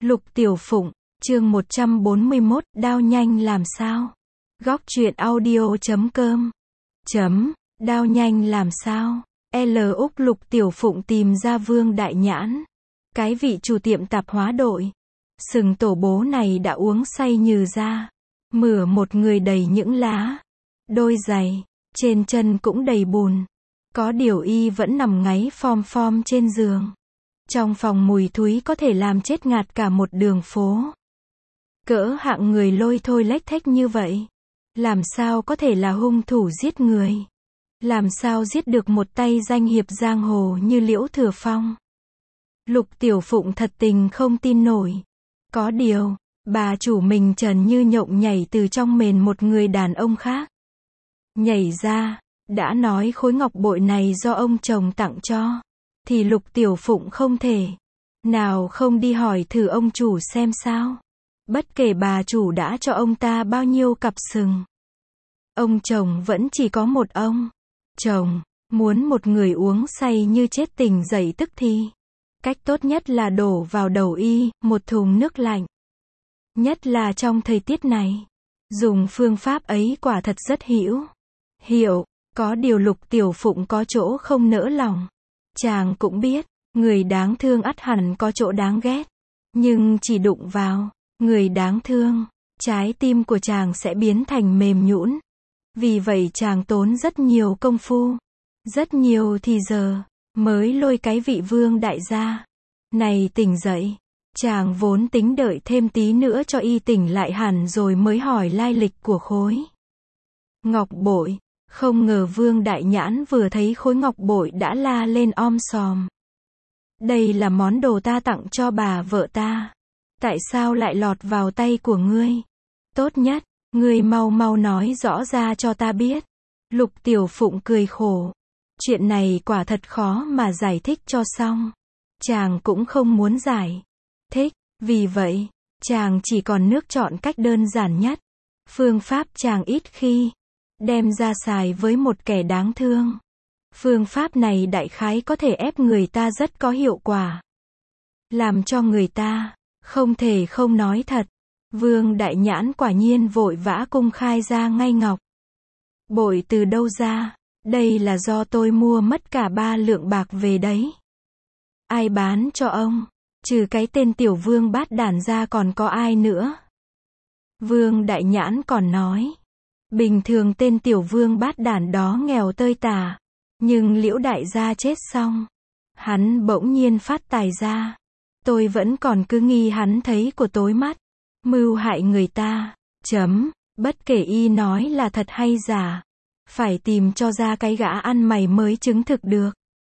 Lục Tiểu Phụng, chương 141, đao nhanh làm sao? Góc truyện audio.com Đao nhanh làm sao? Úc Lục Tiểu Phụng tìm ra Vương Đại Nhãn, cái vị chủ tiệm tạp hóa đội. Sừng tổ bố này đã uống say nhừ ra, mửa một người đầy những lá, đôi giày, trên chân cũng đầy bùn. Có điều y vẫn nằm ngáy phom phom trên giường. Trong phòng mùi thúi có thể làm chết ngạt cả một đường phố. Cỡ hạng người lôi thôi lếch thếch như vậy, làm sao có thể là hung thủ giết người? Làm sao giết được một tay danh hiệp giang hồ như Liễu Thừa Phong? Lục Tiểu Phụng thật tình không tin nổi. Có điều, bà chủ mình trần như nhộng nhảy từ trong mền một người đàn ông khác. Nhảy ra, đã nói khối ngọc bội này do ông chồng tặng cho, thì Lục Tiểu Phụng không thể nào không đi hỏi thử ông chủ xem sao. Bất kể bà chủ đã cho ông ta bao nhiêu cặp sừng, ông chồng vẫn chỉ có một ông. Chồng, muốn một người uống say như chết tỉnh dậy tức thì, cách tốt nhất là đổ vào đầu y một thùng nước lạnh. Nhất là trong thời tiết này, dùng phương pháp ấy quả thật rất hữu hiệu. Có điều Lục Tiểu Phụng có chỗ không nỡ lòng. Chàng cũng biết, người đáng thương ắt hẳn có chỗ đáng ghét. Nhưng chỉ đụng vào người đáng thương, trái tim của chàng sẽ biến thành mềm nhũn. Vì vậy chàng tốn rất nhiều công phu, rất nhiều thì giờ, mới lôi cái vị Vương đại gia này tỉnh dậy. Chàng vốn tính đợi thêm tí nữa cho y tỉnh lại hẳn rồi mới hỏi lai lịch của khối ngọc bội. Không ngờ Vương Đại Nhãn vừa thấy khối ngọc bội đã la lên om sòm. Đây là món đồ ta tặng cho bà vợ ta. Tại sao lại lọt vào tay của ngươi? Tốt nhất, ngươi mau mau nói rõ ra cho ta biết. Lục Tiểu Phụng cười khổ. Chuyện này quả thật khó mà giải thích cho xong. Chàng cũng không muốn giải thích. Vì vậy, chàng chỉ còn nước chọn cách đơn giản nhất. Phương pháp chàng ít khi đem ra xài với một kẻ đáng thương. Phương pháp này đại khái có thể ép người ta rất có hiệu quả, làm cho người ta không thể không nói thật. Vương Đại Nhãn quả nhiên vội vã cung khai ra ngay ngọc bội từ đâu ra. Đây là do tôi mua mất cả 3 lượng bạc về đấy. Ai bán cho ông? Trừ cái tên tiểu vương bát đản ra còn có ai nữa? Vương Đại Nhãn còn nói, bình thường tên tiểu vương bát đản đó nghèo tơi tả, nhưng Liễu đại gia chết xong, hắn bỗng nhiên phát tài ra. Tôi vẫn còn cứ nghi hắn thấy của tối mắt, mưu hại người ta. Bất kể y nói là thật hay giả, phải tìm cho ra cái gã ăn mày mới chứng thực được.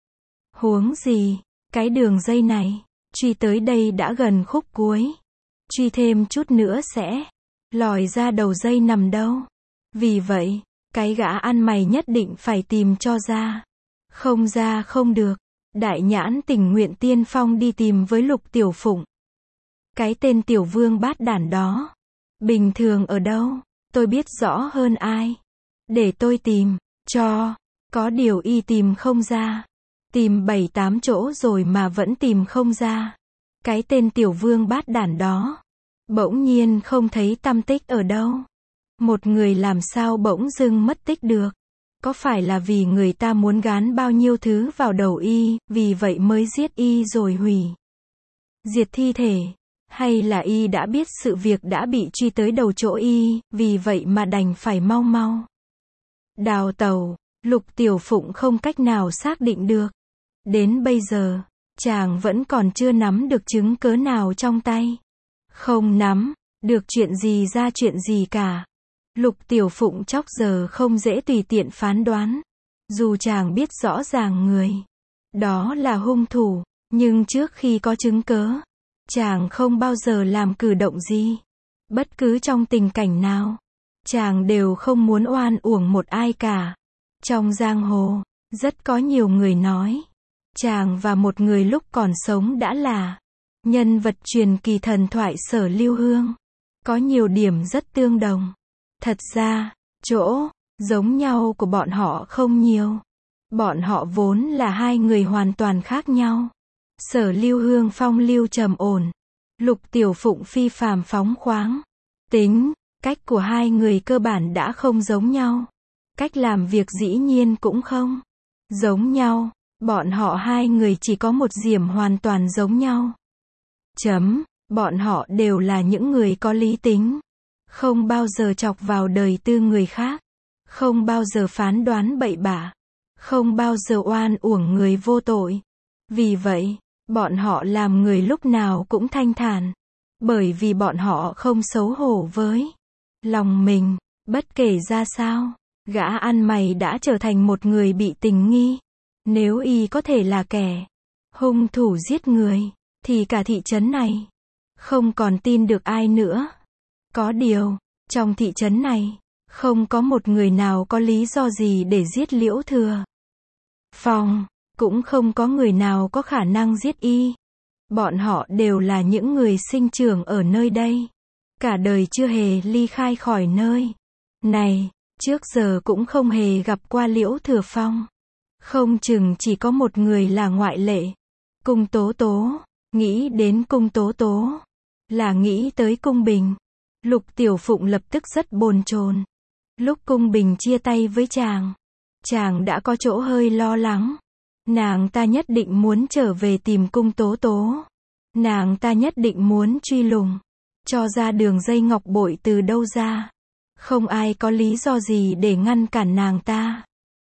Huống gì, cái đường dây này, truy tới đây đã gần khúc cuối. Truy thêm chút nữa sẽ lòi ra đầu dây nằm đâu. Vì vậy, cái gã ăn mày nhất định phải tìm cho ra. Không ra không được. Đại Nhãn tình nguyện tiên phong đi tìm với Lục Tiểu Phụng. Cái tên tiểu vương bát đản đó, bình thường ở đâu, tôi biết rõ hơn ai. Để tôi tìm cho. Có điều y tìm không ra. Tìm 7-8 chỗ rồi mà vẫn tìm không ra. Cái tên tiểu vương bát đản đó, bỗng nhiên không thấy tăm tích ở đâu. Một người làm sao bỗng dưng mất tích được? Có phải là vì người ta muốn gán bao nhiêu thứ vào đầu y, vì vậy mới giết y rồi hủy diệt thi thể? Hay là y đã biết sự việc đã bị truy tới đầu chỗ y, vì vậy mà đành phải mau mau đào tẩu? Lục Tiểu Phụng không cách nào xác định được. Đến bây giờ, chàng vẫn còn chưa nắm được chứng cớ nào trong tay. Không nắm được chuyện gì ra chuyện gì cả. Lục Tiểu Phụng chốc giờ không dễ tùy tiện phán đoán. Dù chàng biết rõ ràng người đó là hung thủ, nhưng trước khi có chứng cớ, chàng không bao giờ làm cử động gì. Bất cứ trong tình cảnh nào, chàng đều không muốn oan uổng một ai cả. Trong giang hồ, rất có nhiều người nói, chàng và một người lúc còn sống đã là nhân vật truyền kỳ thần thoại Sở Lưu Hương. Có nhiều điểm rất tương đồng. Thật ra, chỗ giống nhau của bọn họ không nhiều. Bọn họ vốn là hai người hoàn toàn khác nhau. Sở Lưu Hương phong lưu trầm ổn, Lục Tiểu Phụng phi phàm phóng khoáng. Tính, cách của hai người cơ bản đã không giống nhau. Cách làm việc dĩ nhiên cũng không giống nhau. Bọn họ hai người chỉ có một điểm hoàn toàn giống nhau. Bọn họ đều là những người có lý tính. Không bao giờ chọc vào đời tư người khác. Không bao giờ phán đoán bậy bạ. Không bao giờ oan uổng người vô tội. Vì vậy, bọn họ làm người lúc nào cũng thanh thản. Bởi vì bọn họ không xấu hổ với lòng mình. Bất kể ra sao, gã ăn mày đã trở thành một người bị tình nghi. Nếu y có thể là kẻ hung thủ giết người, thì cả thị trấn này không còn tin được ai nữa. Có điều, trong thị trấn này, không có một người nào có lý do gì để giết Liễu Thừa Phong, cũng không có người nào có khả năng giết y. Bọn họ đều là những người sinh trưởng ở nơi đây. Cả đời chưa hề ly khai khỏi nơi này, trước giờ cũng không hề gặp qua Liễu Thừa Phong. Không chừng chỉ có một người là ngoại lệ. Cung Tố Tố. Nghĩ đến Cung Tố Tố, là nghĩ tới Cung Bình. Lục Tiểu Phụng lập tức rất bồn chồn. Lúc Cung Bình chia tay với chàng đã có chỗ hơi lo lắng. Nàng ta nhất định muốn trở về tìm Cung Tố Tố. Nàng ta nhất định muốn truy lùng, cho ra đường dây ngọc bội từ đâu ra. Không ai có lý do gì để ngăn cản nàng ta.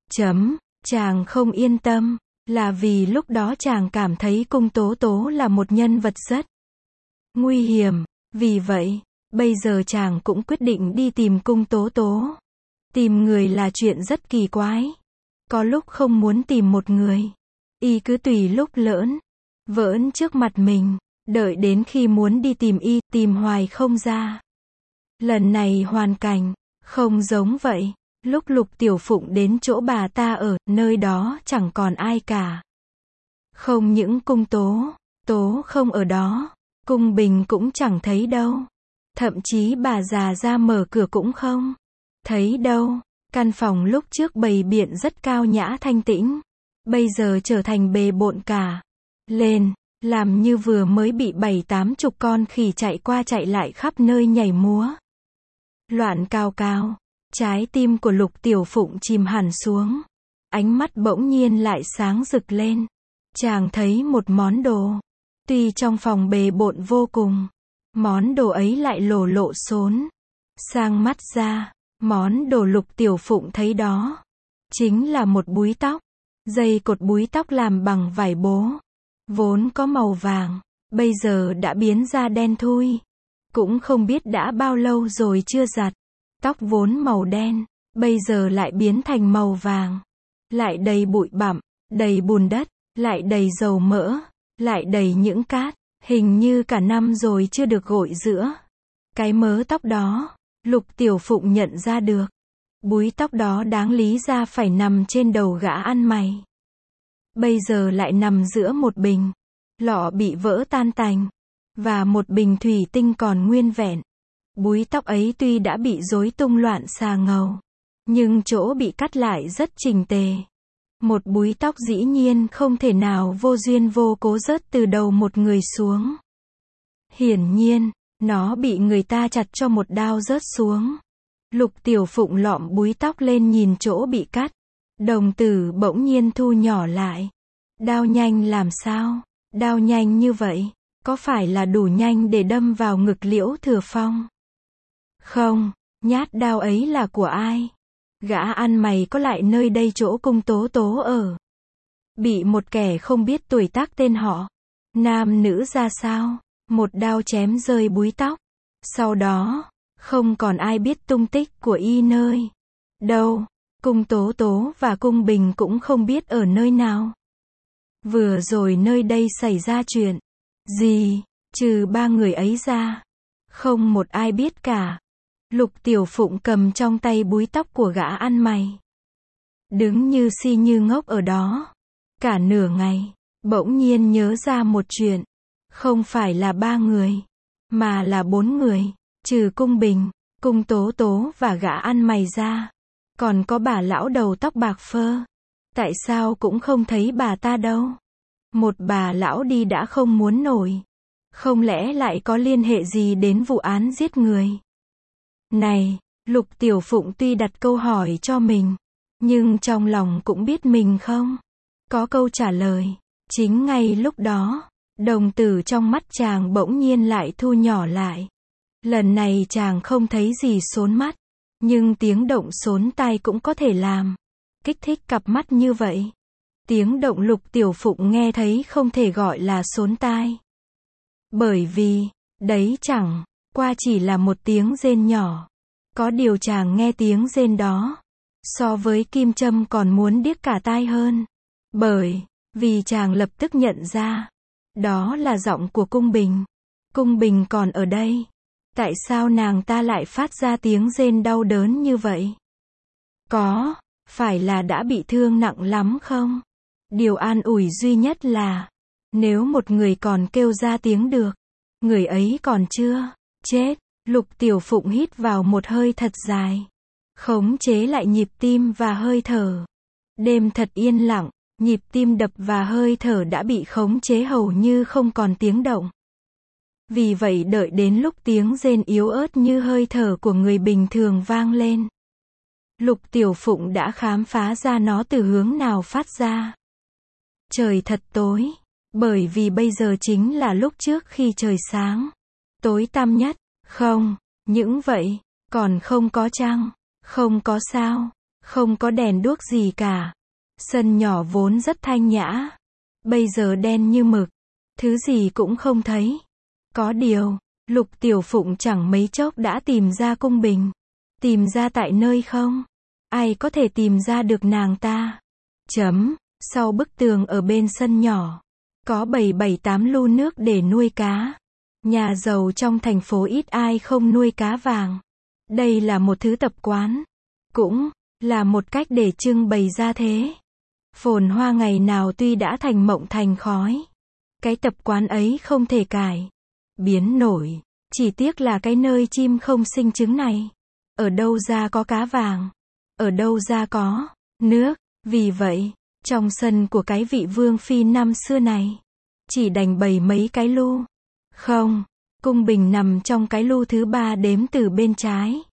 Chàng không yên tâm, là vì lúc đó chàng cảm thấy Cung Tố Tố là một nhân vật rất nguy hiểm. Vì vậy, bây giờ chàng cũng quyết định đi tìm Cung Tố Tố. Tìm người là chuyện rất kỳ quái. Có lúc không muốn tìm một người, y cứ tùy lúc lỡn vỡn trước mặt mình. Đợi đến khi muốn đi tìm y, tìm hoài không ra. Lần này hoàn cảnh không giống vậy. Lúc Lục Tiểu Phụng đến chỗ bà ta ở, nơi đó chẳng còn ai cả. Không những Cung Tố Tố không ở đó, Cung Bình cũng chẳng thấy đâu. Thậm chí bà già ra mở cửa cũng không thấy đâu. Căn phòng lúc trước bày biện rất cao nhã thanh tĩnh, bây giờ trở thành bề bộn cả lên, làm như vừa mới bị 7-80 con khỉ chạy qua chạy lại khắp nơi nhảy múa. Loạn cao cao. Trái tim của Lục Tiểu Phụng chìm hẳn xuống. Ánh mắt bỗng nhiên lại sáng rực lên. Chàng thấy một món đồ. Tuy trong phòng bề bộn vô cùng, món đồ ấy lại lộ xốn sang mắt ra. Món đồ Lục Tiểu Phụng thấy đó chính là một búi tóc. Dây cột búi tóc làm bằng vải bố, vốn có màu vàng, bây giờ đã biến ra đen thui. Cũng không biết đã bao lâu rồi chưa giặt. Tóc vốn màu đen, bây giờ lại biến thành màu vàng. Lại đầy bụi bặm, đầy bùn đất, lại đầy dầu mỡ, lại đầy những cát. Hình như cả năm rồi chưa được gội rửa. Cái mớ tóc đó, Lục Tiểu Phụng nhận ra được. Búi tóc đó đáng lý ra phải nằm trên đầu gã ăn mày. Bây giờ lại nằm giữa một bình lọ bị vỡ tan tành, và một bình thủy tinh còn nguyên vẹn. Búi tóc ấy tuy đã bị rối tung loạn xà ngầu, nhưng chỗ bị cắt lại rất chỉnh tề. Một búi tóc dĩ nhiên không thể nào vô duyên vô cố rớt từ đầu một người xuống. Hiển nhiên, nó bị người ta chặt cho một đao rớt xuống. Lục Tiểu Phụng lọm búi tóc lên nhìn chỗ bị cắt. Đồng tử bỗng nhiên thu nhỏ lại. Đao nhanh làm sao? Đao nhanh như vậy, có phải là đủ nhanh để đâm vào ngực Liễu Thừa Phong? Không, nhát đao ấy là của ai? Gã ăn mày có lại nơi đây chỗ Cung Tố Tố ở. Bị một kẻ không biết tuổi tác tên họ, nam nữ ra sao, một đao chém rơi búi tóc. Sau đó, không còn ai biết tung tích của y nơi đâu. Cung Tố Tố và Cung Bình cũng không biết ở nơi nào. Vừa rồi nơi đây xảy ra chuyện gì, trừ ba người ấy ra, không một ai biết cả. Lục Tiểu Phụng cầm trong tay búi tóc của gã ăn mày, đứng như si như ngốc ở đó. Cả nửa ngày, bỗng nhiên nhớ ra một chuyện. Không phải là ba người, mà là 4 người, trừ Cung Bình, Cung Tố Tố và gã ăn mày ra. Còn có bà lão đầu tóc bạc phơ. Tại sao cũng không thấy bà ta đâu? Một bà lão đi đã không muốn nổi. Không lẽ lại có liên hệ gì đến vụ án giết người? Này, Lục Tiểu Phụng tuy đặt câu hỏi cho mình, nhưng trong lòng cũng biết mình không có câu trả lời. Chính ngay lúc đó, đồng tử trong mắt chàng bỗng nhiên lại thu nhỏ lại. Lần này chàng không thấy gì sốn mắt, nhưng tiếng động sốn tai cũng có thể làm kích thích cặp mắt như vậy. Tiếng động Lục Tiểu Phụng nghe thấy không thể gọi là sốn tai. Bởi vì, đấy chẳng qua chỉ là một tiếng rên nhỏ. Có điều chàng nghe tiếng rên đó, so với kim châm còn muốn điếc cả tai hơn. Bởi vì chàng lập tức nhận ra, đó là giọng của Cung Bình. Cung Bình còn ở đây. Tại sao nàng ta lại phát ra tiếng rên đau đớn như vậy? Có phải là đã bị thương nặng lắm không? Điều an ủi duy nhất là, nếu một người còn kêu ra tiếng được, người ấy còn chưa chết. Lục Tiểu Phụng hít vào một hơi thật dài, khống chế lại nhịp tim và hơi thở. Đêm thật yên lặng, nhịp tim đập và hơi thở đã bị khống chế hầu như không còn tiếng động. Vì vậy đợi đến lúc tiếng rên yếu ớt như hơi thở của người bình thường vang lên, Lục Tiểu Phụng đã khám phá ra nó từ hướng nào phát ra. Trời thật tối, bởi vì bây giờ chính là lúc trước khi trời sáng, tối tăm nhất. Không, những vậy, còn không có trăng, không có sao, không có đèn đuốc gì cả. Sân nhỏ vốn rất thanh nhã, bây giờ đen như mực, thứ gì cũng không thấy. Có điều, Lục Tiểu Phụng chẳng mấy chốc đã tìm ra Cung Bình. Tìm ra tại nơi không? Ai có thể tìm ra được nàng ta? Sau bức tường ở bên sân nhỏ, có 7-8 lu nước để nuôi cá. Nhà giàu trong thành phố ít ai không nuôi cá vàng. Đây là một thứ tập quán, cũng là một cách để trưng bày ra thế. Phồn hoa ngày nào tuy đã thành mộng thành khói, cái tập quán ấy không thể cải biến nổi. Chỉ tiếc là cái nơi chim không sinh trứng này, ở đâu ra có cá vàng, ở đâu ra có nước. Vì vậy, trong sân của cái vị vương phi năm xưa này, chỉ đành bày mấy cái lu. Không, Cung Bình nằm trong cái lu thứ 3 đếm từ bên trái.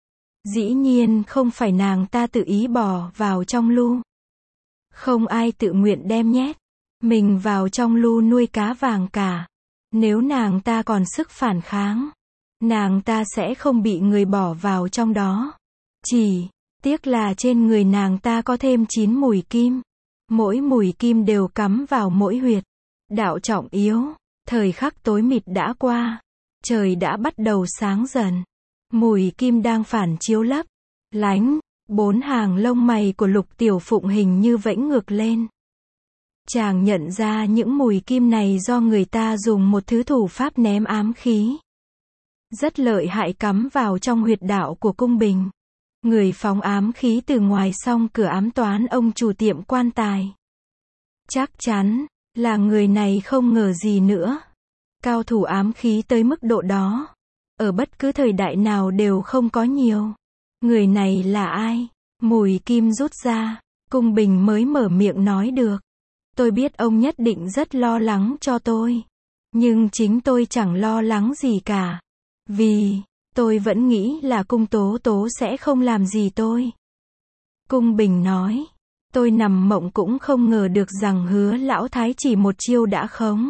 Dĩ nhiên không phải nàng ta tự ý bỏ vào trong lu. Không ai tự nguyện đem nhét mình vào trong lu nuôi cá vàng cả. Nếu nàng ta còn sức phản kháng, nàng ta sẽ không bị người bỏ vào trong đó. Chỉ tiếc là trên người nàng ta có thêm 9 mũi kim. Mỗi mũi kim đều cắm vào mỗi huyệt đạo trọng yếu. Thời khắc tối mịt đã qua, trời đã bắt đầu sáng dần. Mũi kim đang phản chiếu lấp lánh, 4 hàng lông mày của Lục Tiểu Phụng hình như vẫy ngược lên. Chàng nhận ra những mũi kim này do người ta dùng một thứ thủ pháp ném ám khí rất lợi hại cắm vào trong huyệt đạo của Cung Bình. Người phóng ám khí từ ngoài song cửa ám toán ông chủ tiệm quan tài. Chắc chắn là người này không ngờ gì nữa. Cao thủ ám khí tới mức độ đó, ở bất cứ thời đại nào đều không có nhiều. Người này là ai? Mũi kim rút ra, Cung Bình mới mở miệng nói được. Tôi biết ông nhất định rất lo lắng cho tôi. Nhưng chính tôi chẳng lo lắng gì cả. Vì, tôi vẫn nghĩ là Cung Tố Tố sẽ không làm gì tôi. Cung Bình nói, tôi nằm mộng cũng không ngờ được rằng Hứa Lão Thái chỉ một chiêu đã khống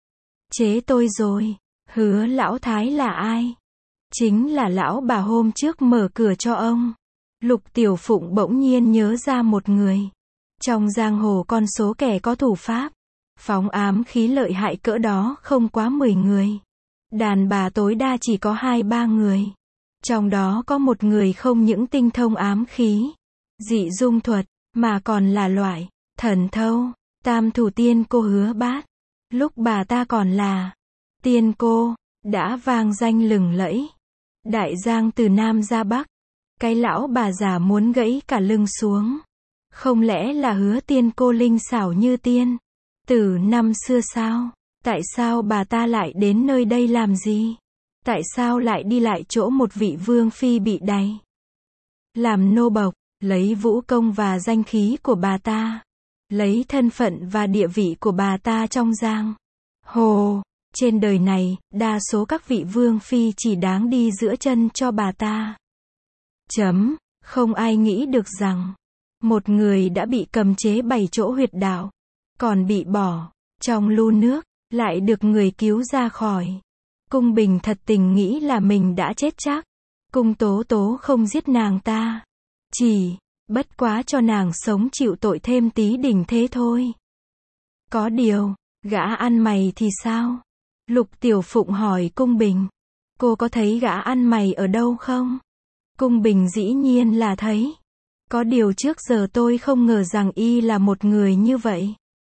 chế tôi rồi. Hứa Lão Thái là ai? Chính là lão bà hôm trước mở cửa cho ông. Lục Tiểu Phụng bỗng nhiên nhớ ra một người. Trong giang hồ con số kẻ có thủ pháp phóng ám khí lợi hại cỡ đó không quá 10 người. Đàn bà tối đa chỉ có 2-3 người. Trong đó có một người không những tinh thông ám khí, dị dung thuật, mà còn là loại thần thâu, Tam thủ tiên cô Hứa Bát. Lúc bà ta còn là tiên cô, đã vang danh lừng lẫy. Đại giang từ Nam ra Bắc. Cái lão bà già muốn gãy cả lưng xuống. Không lẽ là Hứa tiên cô linh xảo như tiên từ năm xưa sao? Tại sao bà ta lại đến nơi đây làm gì? Tại sao lại đi lại chỗ một vị vương phi bị đày làm nô bộc, lấy vũ công và danh khí của bà ta, lấy thân phận và địa vị của bà ta trong giang hồ, Trên đời này, đa số các vị vương phi chỉ đáng đi giữa chân cho bà ta. Không ai nghĩ được rằng, một người đã bị cầm chế 7 chỗ huyệt đạo, còn bị bỏ trong lu nước, lại được người cứu ra khỏi. Cung Bình thật tình nghĩ là mình đã chết chắc. Cung Tố Tố không giết nàng ta, chỉ bất quá cho nàng sống chịu tội thêm tí đỉnh thế thôi. Có điều, gã ăn mày thì sao? Lục Tiểu Phụng hỏi Cung Bình. Cô có thấy gã ăn mày ở đâu không? Cung Bình dĩ nhiên là thấy. Có điều trước giờ tôi không ngờ rằng y là một người như vậy.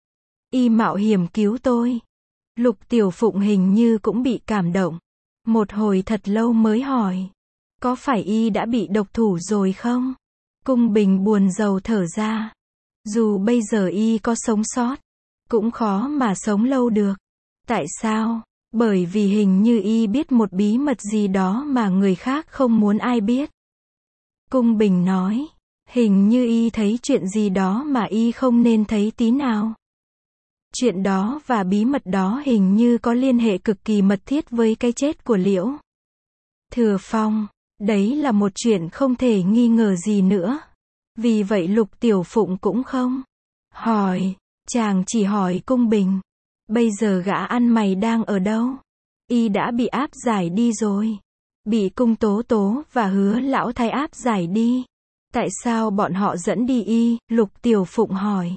Y mạo hiểm cứu tôi. Lục Tiểu Phụng hình như cũng bị cảm động. Một hồi thật lâu mới hỏi. Có phải y đã bị độc thủ rồi không? Cung Bình buồn rầu thở ra. Dù bây giờ y có sống sót, cũng khó mà sống lâu được. Tại sao? Bởi vì hình như y biết một bí mật gì đó mà người khác không muốn ai biết. Cung Bình nói. Hình như y thấy chuyện gì đó mà y không nên thấy tí nào. Chuyện đó và bí mật đó hình như có liên hệ cực kỳ mật thiết với cái chết của Liễu Thừa Phong. Đấy là một chuyện không thể nghi ngờ gì nữa. Vì vậy Lục Tiểu Phụng cũng không hỏi. Chàng chỉ hỏi Cung Bình. Bây giờ gã ăn mày đang ở đâu? Y đã bị áp giải đi rồi. Bị Cung Tố Tố và Hứa Lão Thái áp giải đi. Tại sao bọn họ dẫn đi y? Lục Tiểu Phụng hỏi.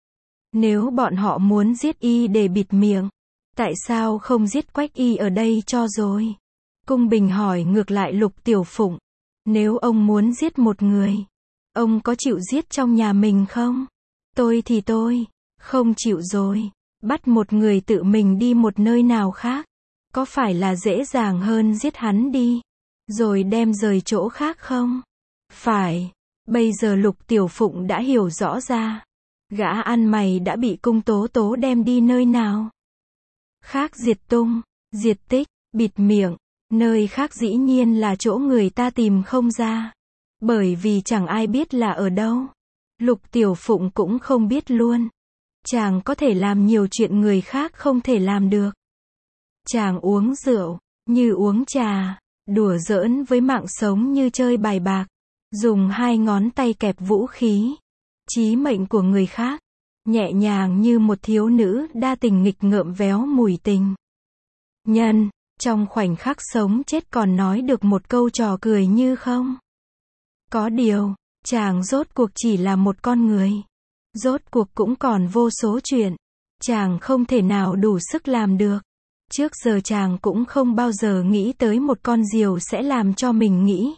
Nếu bọn họ muốn giết y để bịt miệng, tại sao không giết Quách y ở đây cho rồi? Cung Bình hỏi ngược lại Lục Tiểu Phụng. Nếu ông muốn giết một người, ông có chịu giết trong nhà mình không? Tôi thì tôi không chịu rồi. Bắt một người tự mình đi một nơi nào khác, có phải là dễ dàng hơn giết hắn đi, rồi đem rời chỗ khác không? Phải. Bây giờ Lục Tiểu Phụng đã hiểu rõ ra. Gã ăn mày đã bị Cung Tố Tố đem đi nơi nào? Khác diệt tung, diệt tích, bịt miệng. Nơi khác dĩ nhiên là chỗ người ta tìm không ra. Bởi vì chẳng ai biết là ở đâu. Lục Tiểu Phụng cũng không biết luôn. Chàng có thể làm nhiều chuyện người khác không thể làm được. Chàng uống rượu, như uống trà, đùa giỡn với mạng sống như chơi bài bạc, dùng 2 ngón tay kẹp vũ khí, chí mệnh của người khác, nhẹ nhàng như một thiếu nữ đa tình nghịch ngợm véo mùi tình nhân, trong khoảnh khắc sống chết còn nói được một câu trò cười như không. Có điều, chàng rốt cuộc chỉ là một con người. Rốt cuộc cũng còn vô số chuyện. Chàng không thể nào đủ sức làm được. Trước giờ chàng cũng không bao giờ nghĩ tới một con diều sẽ làm cho mình nghĩ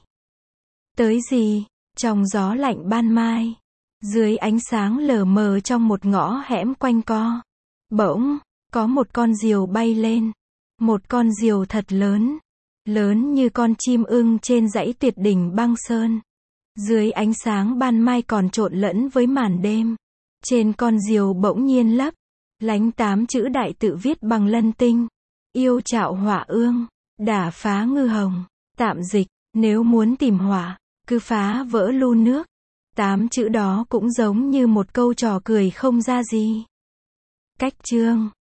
tới gì. Trong gió lạnh ban mai, dưới ánh sáng lờ mờ trong một ngõ hẻm quanh co, bỗng có một con diều bay lên. Một con diều thật lớn, lớn như con chim ưng trên dãy tuyệt đỉnh băng sơn. Dưới ánh sáng ban mai còn trộn lẫn với màn đêm. Trên con diều bỗng nhiên lấp lánh 8 chữ đại tự viết bằng lân tinh. Yêu trạo hỏa ương, đả phá ngư hồng. Tạm dịch, nếu muốn tìm hỏa, cứ phá vỡ lu nước. 8 chữ đó cũng giống như một câu trò cười không ra gì. Cách chương